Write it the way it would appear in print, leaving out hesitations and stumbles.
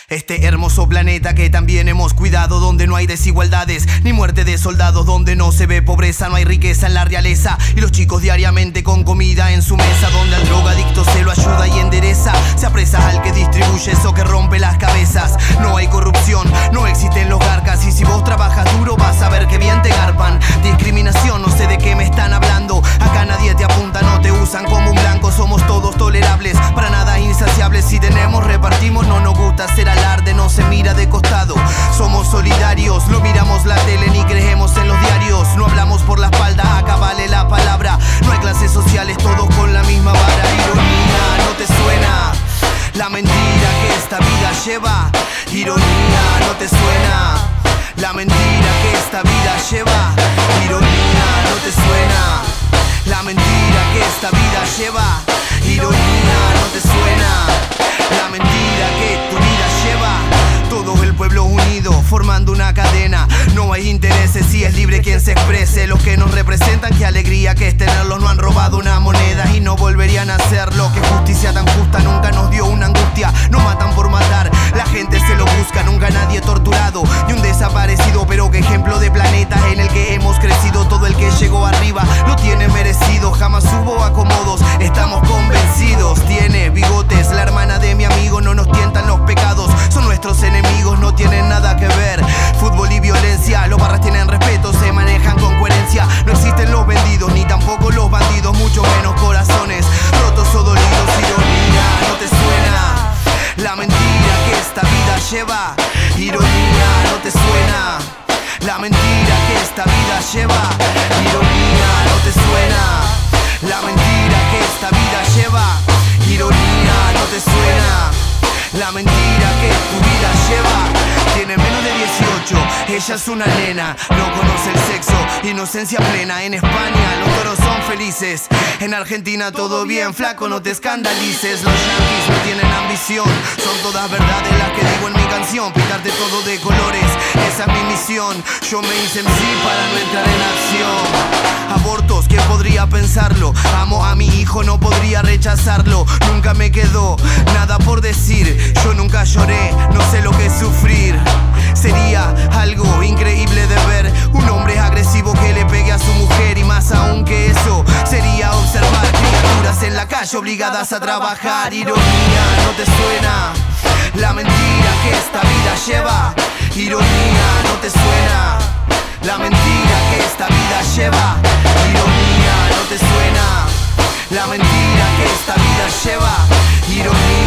Este hermoso planeta que también hemos cuidado, donde no hay desigualdades ni muerte de soldados, donde no se ve pobreza, no hay riqueza en la realeza y los chicos diariamente con comida en su mesa, donde al drogadicto se lo ayuda y endereza, se apresa al que distribuye eso que rompe las cabezas. No hay corrupción, no existen los garcas, y si vos trabajas duro vas a ver que bien te garpan. Discriminación, no sé de qué me están hablando, acá nadie te apunta, no te usan como un blanco, somos todos tolerables, para nada insaciables, si tenemos repartimos, no nos gusta hacer alarde, no se mira de costado, somos solidarios, no miramos la tele ni creemos en los diarios, no hablamos por la espalda, acá vale la palabra, no hay clases sociales, todos con la misma vara. Ironía, ¿no te suena? La mentira que esta vida lleva. Ironía, ¿no te suena? La mentira que esta vida lleva. Ironía, ¿no te suena? La mentira que esta vida lleva. Ironía, ¿no te suena? La mentira que tu vida lleva. Todo el pueblo unido, formando una cadena. No hay intereses y es libre quien se exprese. Los que nos representan, qué alegría que es tenerlos. No han robado una moneda y no volverían a hacerlo. Que justicia tan justa nunca nos dio una angustia. No matan por matar, la gente se lo busca. Nunca nadie torturado ni un desaparecido. Pero qué ejemplo de planeta en el que hemos crecido. Todo el que llegó arriba lo tiene merecido. Jamás hubo acomodos, estamos convencidos. Tiene bigotes, la hermana de mi amigo. No nos tientan los pecados, son nuestros enemigos, no tienen nada que ver. Fútbol y violencia, los barras tienen respeto, se manejan con coherencia. No existen los vendidos, ni tampoco los bandidos, mucho menos corazones rotos o dolidos. Ironía, ¿no te suena? La mentira que esta vida lleva. Ironía, ¿no te suena? La mentira que esta vida lleva. Ironía, ¿no te suena? La mentira que esta vida lleva. Ironía, ¿no te suena? La mentira que tu vida lleva. Tiene menos de 18, ella es una nena, no conoce el sexo, inocencia plena. En España los toros son felices, en Argentina todo bien, flaco no te escandalices. Los yanquis no tienen ambición, son todas verdades las que digo en mi canción. Pintarte todo de colores, esa es mi misión. Yo me hice MC para no entrar en acción. Abortos, ¿quién podría pensarlo? Amo a mi hijo, no podría rechazarlo. Nunca me quedó nada por decir, yo nunca lloré, no sé lo que es sufrir. Sería algo increíble de ver un hombre agresivo que le pegue a su mujer. Y más aún que eso, sería observar criaturas en la calle obligadas a trabajar. Ironía, ¿no te suena? La mentira que esta vida lleva. Ironía, ¿no te suena? La mentira que esta vida lleva. Ironía, ¿no te suena? La mentira que esta vida lleva. Ironía.